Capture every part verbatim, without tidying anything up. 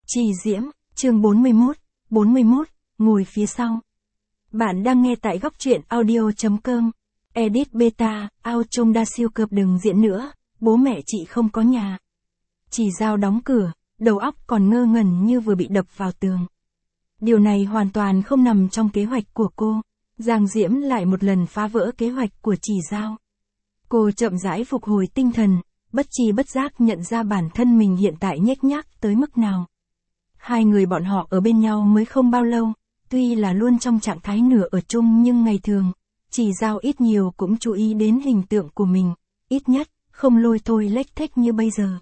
Trì Diễm, chương bốn mươi mốt, bốn mươi mốt, ngồi phía sau. Bạn đang nghe tại góc truyện audio chấm com. Edit beta, ao trông đa siêu cợp đừng diễn nữa, bố mẹ chị không có nhà. Trì Giao đóng cửa, đầu óc còn ngơ ngẩn như vừa bị đập vào tường. Điều này hoàn toàn không nằm trong kế hoạch của cô. Giang Diễm lại một lần phá vỡ kế hoạch của Trì Giao. Cô chậm rãi phục hồi tinh thần, bất tri bất giác nhận ra bản thân mình hiện tại nhếch nhác tới mức nào. Hai người bọn họ ở bên nhau mới không bao lâu, tuy là luôn trong trạng thái nửa ở chung nhưng ngày thường, Trì Giao ít nhiều cũng chú ý đến hình tượng của mình, ít nhất, không lôi thôi lếch thếch như bây giờ.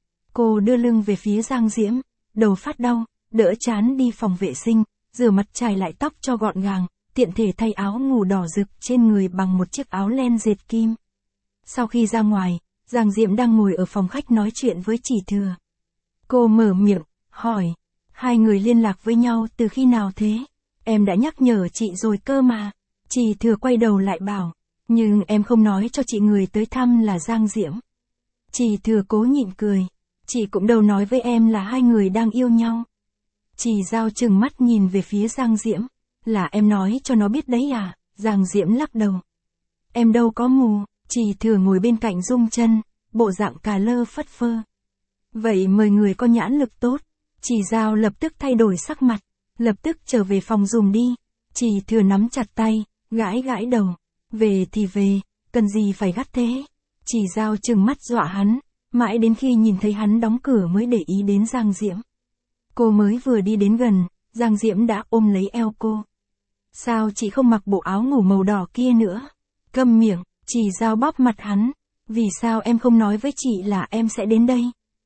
Cô đưa lưng về phía Giang Diễm, đầu phát đau, đỡ chán đi phòng vệ sinh, rửa mặt chải lại tóc cho gọn gàng, tiện thể thay áo ngủ đỏ rực trên người bằng một chiếc áo len dệt kim. Sau khi ra ngoài, Giang Diễm đang ngồi ở phòng khách nói chuyện với Trì Thừa. Cô mở miệng, hỏi, hai người liên lạc với nhau từ khi nào thế? Em đã nhắc nhở chị rồi cơ mà. Trì Thừa quay đầu lại bảo, nhưng em không nói cho chị người tới thăm là Giang Diễm. Trì Thừa cố nhịn cười, chị cũng đâu nói với em là hai người đang yêu nhau. Trì Giao trừng mắt nhìn về phía Giang Diễm, là em nói cho nó biết đấy à? Giang Diễm lắc đầu. Em đâu có mù. Trì Thừa ngồi bên cạnh rung chân, bộ dạng cà lơ phất phơ. Vậy mời người có nhãn lực tốt. Trì Giao lập tức thay đổi sắc mặt, lập tức trở về phòng dùng đi. Trì Thừa nắm chặt tay, gãi gãi đầu. Về thì về, cần gì phải gắt thế? Trì Giao trừng mắt dọa hắn, mãi đến khi nhìn thấy hắn đóng cửa mới để ý đến Giang Diễm. Cô mới vừa đi đến gần, Giang Diễm đã ôm lấy eo cô. Sao chị không mặc bộ áo ngủ màu đỏ kia nữa? Câm miệng. Trì Giao bóp mặt hắn, vì sao em không nói với chị là em sẽ đến đây?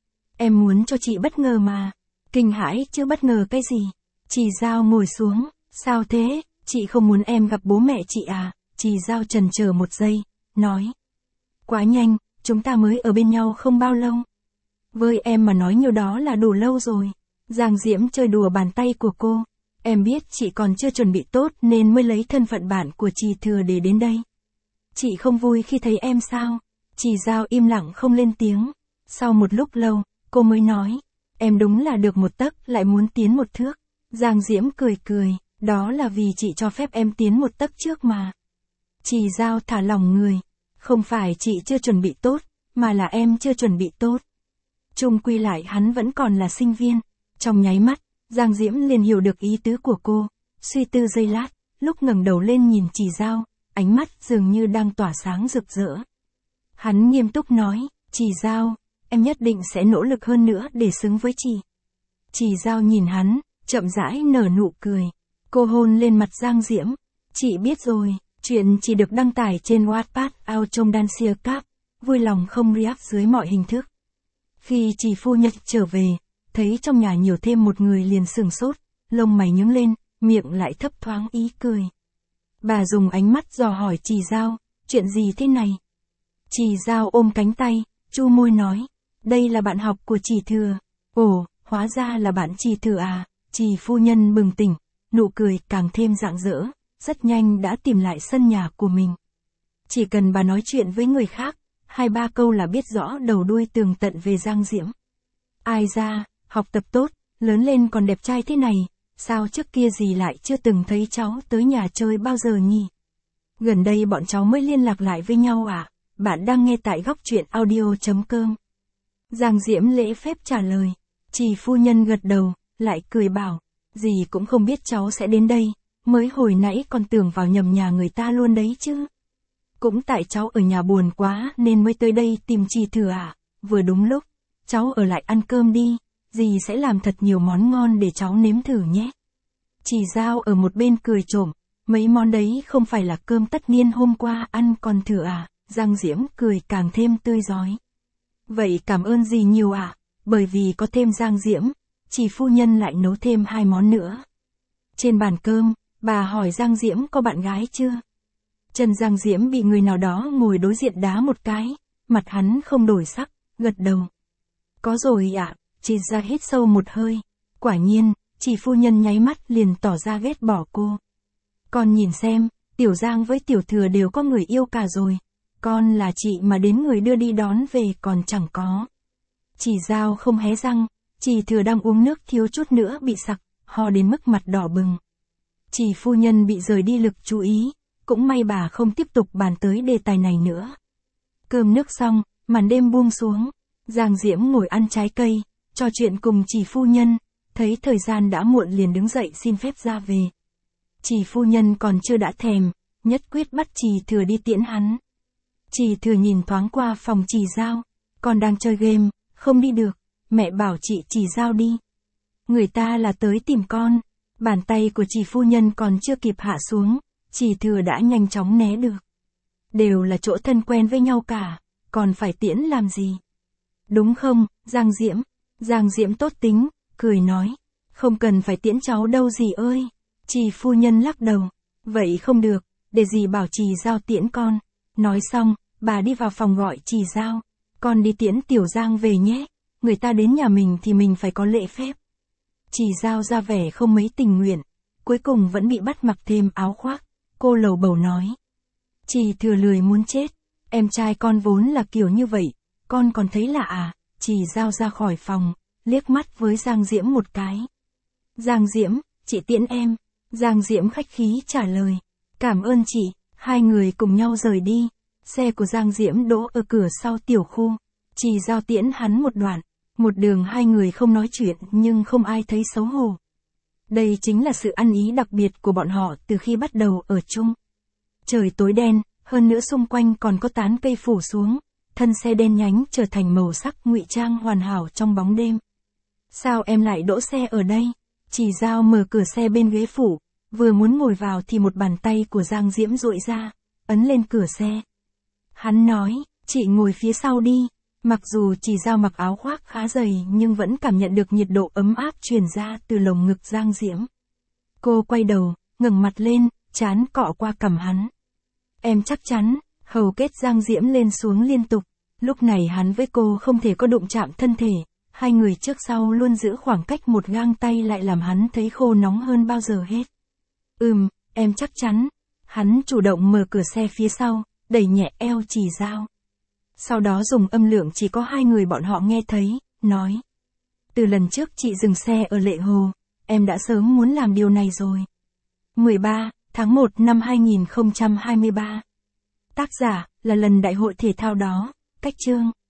Em muốn cho chị bất ngờ mà. Kinh hãi chứ bất ngờ cái gì? Trì Giao ngồi xuống, sao thế, chị không muốn em gặp bố mẹ chị à? Trì Giao chần chờ một giây, nói. Quá nhanh, chúng ta mới ở bên nhau không bao lâu. Với em mà nói nhiều đó là đủ lâu rồi. Giang Diễm chơi đùa bàn tay của cô. Em biết chị còn chưa chuẩn bị tốt nên mới lấy thân phận bạn của Trì Thừa để đến đây. Chị không vui khi thấy em sao? Trì Giao im lặng không lên tiếng. Sau một lúc lâu, cô mới nói. Em đúng là được một tấc lại muốn tiến một thước. Giang Diễm cười cười, đó là vì chị cho phép em tiến một tấc trước mà. Trì Giao thả lỏng người. Không phải chị chưa chuẩn bị tốt, mà là em chưa chuẩn bị tốt. Chung quy lại hắn vẫn còn là sinh viên. Trong nháy mắt, Giang Diễm liền hiểu được ý tứ của cô. Suy tư giây lát, lúc ngẩng đầu lên nhìn Trì Giao, ánh mắt dường như đang tỏa sáng rực rỡ. Hắn nghiêm túc nói, Trì Giao, em nhất định sẽ nỗ lực hơn nữa để xứng với chị. Trì Giao nhìn hắn, chậm rãi nở nụ cười. Cô hôn lên mặt Giang Diễm. Chị biết rồi, chuyện chỉ được đăng tải trên Wattpad ao trông đan siêu cáp, vui lòng không react dưới mọi hình thức. Khi Trì phu nhân trở về, thấy trong nhà nhiều thêm một người liền sửng sốt, lông mày nhướng lên, miệng lại thấp thoáng ý cười. Bà dùng ánh mắt dò hỏi Trì Giao, chuyện gì thế này? Trì Giao ôm cánh tay, chu môi nói, đây là bạn học của Trì Thừa. Ồ, hóa ra là bạn Trì Thừa à? Trì phu nhân bừng tỉnh, nụ cười càng thêm rạng rỡ, rất nhanh đã tìm lại sân nhà của mình. Chỉ cần bà nói chuyện với người khác, hai ba câu là biết rõ đầu đuôi tường tận về Giang Diễm. Ai ra, học tập tốt, lớn lên còn đẹp trai thế này. Sao trước kia gì lại chưa từng thấy cháu tới nhà chơi bao giờ nhỉ? Gần đây bọn cháu mới liên lạc lại với nhau à? Bạn đang nghe tại góc truyện audio chấm com. Giang Diễm lễ phép trả lời. Trì phu nhân gật đầu, lại cười bảo. Dì cũng không biết cháu sẽ đến đây, mới hồi nãy còn tưởng vào nhầm nhà người ta luôn đấy chứ. Cũng tại cháu ở nhà buồn quá nên mới tới đây tìm Trì Thừa à? Vừa đúng lúc, cháu ở lại ăn cơm đi. Dì sẽ làm thật nhiều món ngon để cháu nếm thử nhé. Trì Giao ở một bên cười trộm, mấy món đấy không phải là cơm tất niên hôm qua ăn còn thừa à? Giang Diễm cười càng thêm tươi rói. Vậy cảm ơn dì nhiều ạ, à? Bởi vì có thêm Giang Diễm, Trì phu nhân lại nấu thêm hai món nữa. Trên bàn cơm, bà hỏi Giang Diễm có bạn gái chưa? Chân Giang Diễm bị người nào đó ngồi đối diện đá một cái, mặt hắn không đổi sắc, gật đầu. Có rồi ạ. À? Trì ra hít sâu một hơi. Quả nhiên, Trì phu nhân nháy mắt liền tỏ ra ghét bỏ cô. Con nhìn xem, Tiểu Giang với Tiểu Thừa đều có người yêu cả rồi. Con là chị mà đến người đưa đi đón về còn chẳng có. Trì Giao không hé răng, Chỉ Thừa đang uống nước thiếu chút nữa bị sặc, ho đến mức mặt đỏ bừng. Chỉ phu nhân bị rời đi lực chú ý, cũng may bà không tiếp tục bàn tới đề tài này nữa. Cơm nước xong, màn đêm buông xuống, Giang Diễm ngồi ăn trái cây, trò chuyện cùng Chỉ phu nhân, thấy thời gian đã muộn liền đứng dậy xin phép ra về. Chỉ phu nhân còn chưa đã thèm, nhất quyết bắt Chỉ Thừa đi tiễn hắn. Chỉ Thừa nhìn thoáng qua phòng Chỉ Giao, con đang chơi game, không đi được, mẹ bảo chị Chỉ Giao đi. Người ta là tới tìm con, bàn tay của Chỉ phu nhân còn chưa kịp hạ xuống, Chỉ Thừa đã nhanh chóng né được. Đều là chỗ thân quen với nhau cả, còn phải tiễn làm gì? Đúng không, Giang Diễm? Giang Diễm tốt tính, cười nói, không cần phải tiễn cháu đâu dì ơi. Chỉ phu nhân lắc đầu, vậy không được, để dì bảo Chỉ Giao tiễn con. Nói xong, bà đi vào phòng gọi Chỉ Giao, con đi tiễn Tiểu Giang về nhé, người ta đến nhà mình thì mình phải có lễ phép. Chỉ Giao ra vẻ không mấy tình nguyện, cuối cùng vẫn bị bắt mặc thêm áo khoác, cô lầu bầu nói. Chỉ Thừa lười muốn chết, em trai con vốn là kiểu như vậy, con còn thấy lạ à? Chỉ Giao ra khỏi phòng, liếc mắt với Giang Diễm một cái. Giang Diễm, chị tiễn em. Giang Diễm khách khí trả lời. Cảm ơn chị, hai người cùng nhau rời đi. Xe của Giang Diễm đỗ ở cửa sau tiểu khu. Chỉ Giao tiễn hắn một đoạn. Một đường hai người không nói chuyện nhưng không ai thấy xấu hổ. Đây chính là sự ăn ý đặc biệt của bọn họ từ khi bắt đầu ở chung. Trời tối đen, hơn nữa xung quanh còn có tán cây phủ xuống. Thân xe đen nhánh trở thành màu sắc ngụy trang hoàn hảo trong bóng đêm. Sao em lại đỗ xe ở đây? Chỉ Giao mở cửa xe bên ghế phụ, vừa muốn ngồi vào thì một bàn tay của Giang Diễm duỗi ra, ấn lên cửa xe. Hắn nói, chị ngồi phía sau đi. Mặc dù Chỉ Giao mặc áo khoác khá dày nhưng vẫn cảm nhận được nhiệt độ ấm áp truyền ra từ lồng ngực Giang Diễm. Cô quay đầu, ngẩng mặt lên, trán cọ qua cằm hắn. Em chắc chắn, hầu kết Giang Diễm lên xuống liên tục. Lúc này hắn với cô không thể có đụng chạm thân thể, hai người trước sau luôn giữ khoảng cách một gang tay lại làm hắn thấy khô nóng hơn bao giờ hết. Ừm, em chắc chắn. Hắn chủ động mở cửa xe phía sau, đẩy nhẹ eo Chỉ Giao. Sau đó dùng âm lượng chỉ có hai người bọn họ nghe thấy, nói. Từ lần trước chị dừng xe ở Lệ Hồ, em đã sớm muốn làm điều này rồi. mười ba tháng một năm hai nghìn không trăm hai mươi ba. Tác giả là lần đại hội thể thao đó, cách chương.